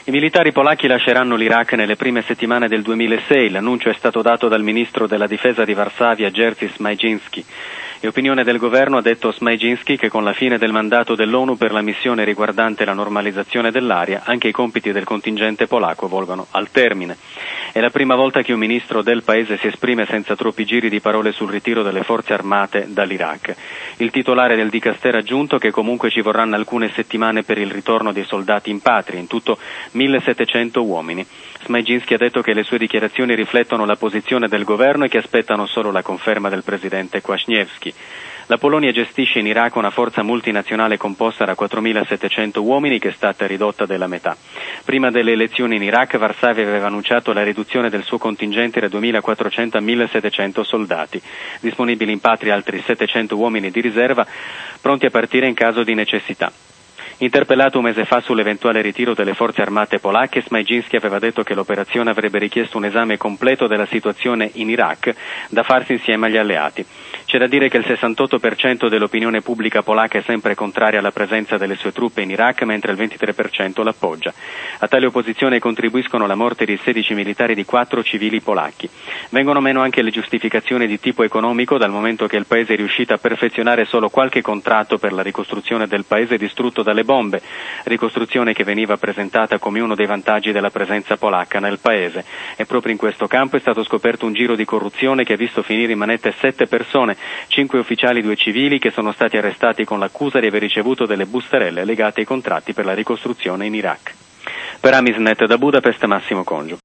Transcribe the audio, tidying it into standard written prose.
I militari polacchi lasceranno l'Iraq nelle prime settimane del 2006, l'annuncio è stato dato dal ministro della difesa di Varsavia, Jerzy Smajiński. È opinione del governo, ha detto Smajiński, che con la fine del mandato dell'ONU per la missione riguardante la normalizzazione dell'area, anche i compiti del contingente polacco volgono al termine. È la prima volta che un ministro del paese si esprime senza troppi giri di parole sul ritiro delle forze armate dall'Iraq. Il titolare del Dicastero ha aggiunto che comunque ci vorranno alcune settimane per il ritorno dei soldati in patria, in tutto 1700 uomini. Smajiński ha detto che le sue dichiarazioni riflettono la posizione del governo e che aspettano solo la conferma del presidente Kwaśniewski. La Polonia gestisce in Iraq una forza multinazionale composta da 4.700 uomini che è stata ridotta della metà. Prima delle elezioni in Iraq, Varsavia aveva annunciato la riduzione del suo contingente da 2.400 a 1.700 soldati. Disponibili in patria altri 700 uomini di riserva, pronti a partire in caso di necessità. Interpellato un mese fa sull'eventuale ritiro delle forze armate polacche, Smajiński aveva detto che l'operazione avrebbe richiesto un esame completo della situazione in Iraq da farsi insieme agli alleati. C'è da dire che il 68% dell'opinione pubblica polacca è sempre contraria alla presenza delle sue truppe in Iraq, mentre il 23% l'appoggia. A tale opposizione contribuiscono la morte di 16 militari di 4 civili polacchi. Vengono meno anche le giustificazioni di tipo economico, dal momento che il paese è riuscito a perfezionare solo qualche contratto per la ricostruzione del paese distrutto dalle bombe, ricostruzione che veniva presentata come uno dei vantaggi della presenza polacca nel paese. E proprio in questo campo è stato scoperto un giro di corruzione che ha visto finire in manette 7 persone, 5 ufficiali, 2 civili, che sono stati arrestati con l'accusa di aver ricevuto delle bustarelle legate ai contratti per la ricostruzione in Iraq. Per Amisnet da Budapest, Massimo Congio.